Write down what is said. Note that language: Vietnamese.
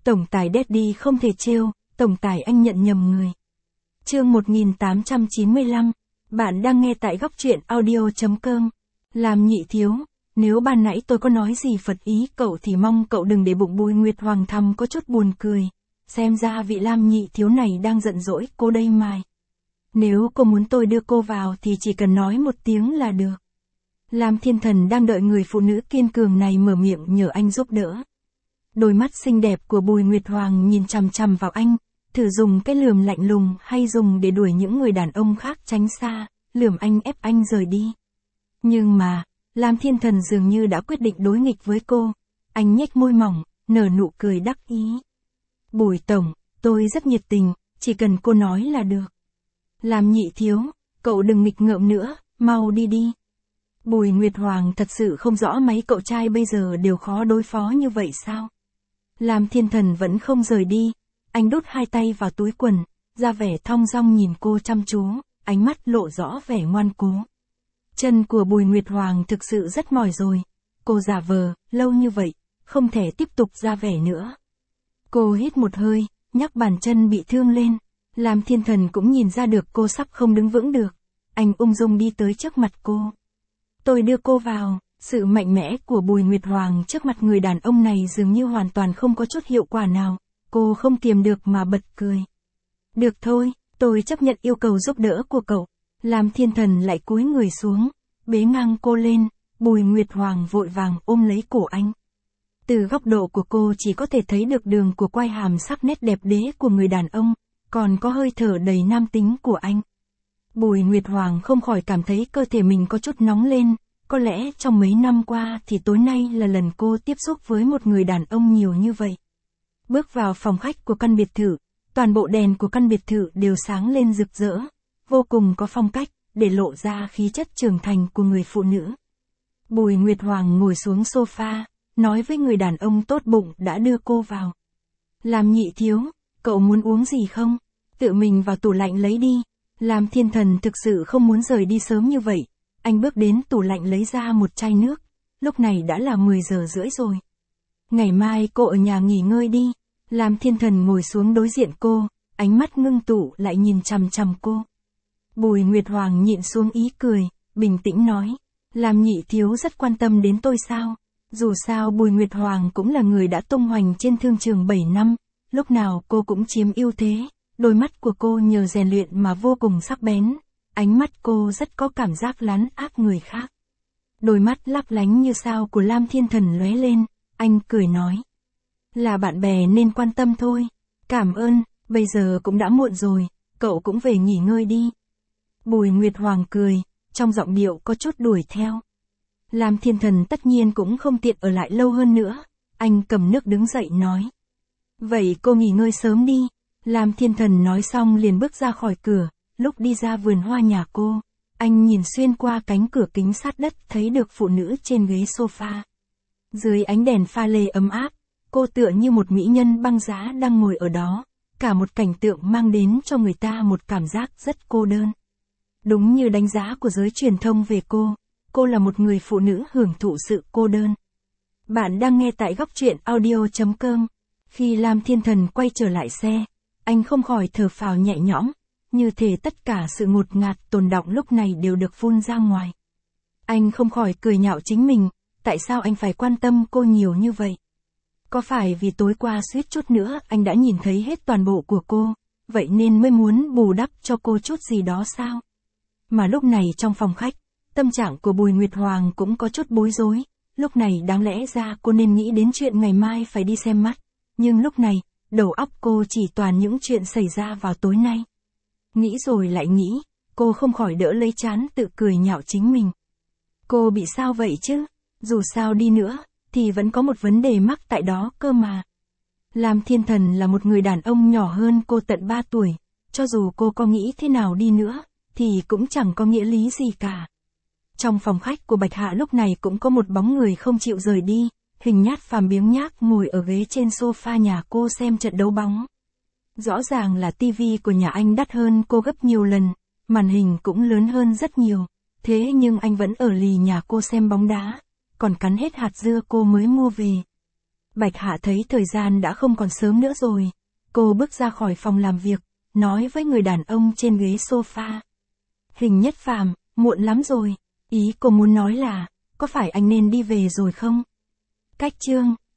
Tổng tài Daddy không thể trêu, tổng tài anh nhận nhầm người. Chương 1895, bạn đang nghe tại góc truyện audio.com. Làm nhị thiếu, nếu ban nãy tôi có nói gì phật ý cậu thì mong cậu đừng để bụng. Bùi Nguyệt Hoàng thầm có chút buồn cười. Xem ra vị Lam nhị thiếu này đang giận dỗi cô đây mà. Nếu cô muốn tôi đưa cô vào thì chỉ cần nói một tiếng là được. Lam Thiên Thần đang đợi người phụ nữ kiên cường này mở miệng nhờ anh giúp đỡ. Đôi mắt xinh đẹp của Bùi Nguyệt Hoàng nhìn chằm chằm vào anh, thử dùng cái lườm lạnh lùng hay dùng để đuổi những người đàn ông khác tránh xa, lườm anh ép anh rời đi. Nhưng mà, Lam Thiên Thần dường như đã quyết định đối nghịch với cô. Anh nhếch môi mỏng, nở nụ cười đắc ý. Bùi tổng, tôi rất nhiệt tình, chỉ cần cô nói là được. Lam nhị thiếu, cậu đừng nghịch ngợm nữa, mau đi đi. Bùi Nguyệt Hoàng thật sự không rõ mấy cậu trai bây giờ đều khó đối phó như vậy sao? Lam Thiên Thần vẫn không rời đi, anh đút hai tay vào túi quần, ra vẻ thong dong nhìn cô chăm chú, ánh mắt lộ rõ vẻ ngoan cố. Chân của Bùi Nguyệt Hoàng thực sự rất mỏi rồi, cô giả vờ, lâu như vậy, không thể tiếp tục ra vẻ nữa. Cô hít một hơi, nhắc bàn chân bị thương lên, Lam Thiên Thần cũng nhìn ra được cô sắp không đứng vững được, anh ung dung đi tới trước mặt cô. Tôi đưa cô vào. Sự mạnh mẽ của Bùi Nguyệt Hoàng trước mặt người đàn ông này dường như hoàn toàn không có chút hiệu quả nào, cô không kiềm được mà bật cười. Được thôi, tôi chấp nhận yêu cầu giúp đỡ của cậu. Lam Thiên Thần lại cúi người xuống, bế ngang cô lên, Bùi Nguyệt Hoàng vội vàng ôm lấy cổ anh. Từ góc độ của cô chỉ có thể thấy được đường của quai hàm sắc nét đẹp đẽ của người đàn ông, còn có hơi thở đầy nam tính của anh. Bùi Nguyệt Hoàng không khỏi cảm thấy cơ thể mình có chút nóng lên. Có lẽ trong mấy năm qua thì tối nay là lần cô tiếp xúc với một người đàn ông nhiều như vậy. Bước vào phòng khách của căn biệt thự, toàn bộ đèn của căn biệt thự đều sáng lên rực rỡ, vô cùng có phong cách, để lộ ra khí chất trưởng thành của người phụ nữ. Bùi Nguyệt Hoàng ngồi xuống sofa, nói với người đàn ông tốt bụng đã đưa cô vào. Lam nhị thiếu, cậu muốn uống gì không? Tự mình vào tủ lạnh lấy đi. Lam Thiên Thần thực sự không muốn rời đi sớm như vậy. Anh bước đến tủ lạnh lấy ra một chai nước, lúc này đã là 10 giờ rưỡi rồi. Ngày mai cô ở nhà nghỉ ngơi đi. Lam Thiên Thần ngồi xuống đối diện cô, ánh mắt ngưng tụ lại nhìn chằm chằm cô. Bùi Nguyệt Hoàng nhịn xuống ý cười, bình tĩnh nói, Lam nhị thiếu rất quan tâm đến tôi sao? Dù sao Bùi Nguyệt Hoàng cũng là người đã tung hoành trên thương trường 7 năm, lúc nào cô cũng chiếm ưu thế, đôi mắt của cô nhờ rèn luyện mà vô cùng sắc bén. Ánh mắt cô rất có cảm giác lấn áp người khác. Đôi mắt lấp lánh như sao của Lam Thiên Thần lóe lên, anh cười nói. Là bạn bè nên quan tâm thôi. Cảm ơn, bây giờ cũng đã muộn rồi, cậu cũng về nghỉ ngơi đi. Bùi Nguyệt Hoàng cười, trong giọng điệu có chút đuổi theo. Lam Thiên Thần tất nhiên cũng không tiện ở lại lâu hơn nữa, anh cầm nước đứng dậy nói. Vậy cô nghỉ ngơi sớm đi. Lam Thiên Thần nói xong liền bước ra khỏi cửa. Lúc đi ra vườn hoa nhà cô, anh nhìn xuyên qua cánh cửa kính sát đất thấy được phụ nữ trên ghế sofa. Dưới ánh đèn pha lê ấm áp, cô tựa như một mỹ nhân băng giá đang ngồi ở đó, cả một cảnh tượng mang đến cho người ta một cảm giác rất cô đơn. Đúng như đánh giá của giới truyền thông về cô là một người phụ nữ hưởng thụ sự cô đơn. Bạn đang nghe tại góc truyện audio.com. Khi Lam Thiên Thần quay trở lại xe, anh không khỏi thở phào nhẹ nhõm. Như thể tất cả sự ngột ngạt tồn đọng lúc này đều được phun ra ngoài. Anh không khỏi cười nhạo chính mình, tại sao anh phải quan tâm cô nhiều như vậy? Có phải vì tối qua suýt chút nữa anh đã nhìn thấy hết toàn bộ của cô, vậy nên mới muốn bù đắp cho cô chút gì đó sao? Mà lúc này trong phòng khách, tâm trạng của Bùi Nguyệt Hoàng cũng có chút bối rối, lúc này đáng lẽ ra cô nên nghĩ đến chuyện ngày mai phải đi xem mắt, nhưng lúc này, đầu óc cô chỉ toàn những chuyện xảy ra vào tối nay. Nghĩ rồi lại nghĩ, cô không khỏi đỡ lấy trán tự cười nhạo chính mình. Cô bị sao vậy chứ? Dù sao đi nữa, thì vẫn có một vấn đề mắc tại đó cơ mà. Lam Thiên Thần là một người đàn ông nhỏ hơn cô tận 3 tuổi, cho dù cô có nghĩ thế nào đi nữa, thì cũng chẳng có nghĩa lý gì cả. Trong phòng khách của Bạch Hạ lúc này cũng có một bóng người không chịu rời đi, Hình Nhát Phàm biếng nhác ngồi ở ghế trên sofa nhà cô xem trận đấu bóng. Rõ ràng là tivi của nhà anh đắt hơn cô gấp nhiều lần, màn hình cũng lớn hơn rất nhiều, thế nhưng anh vẫn ở lì nhà cô xem bóng đá, còn cắn hết hạt dưa cô mới mua về. Bạch Hạ thấy thời gian đã không còn sớm nữa rồi. Cô bước ra khỏi phòng làm việc, nói với người đàn ông trên ghế sofa. Hình Nhất Phàm, muộn lắm rồi. Ý cô muốn nói là, có phải anh nên đi về rồi không? Cách chương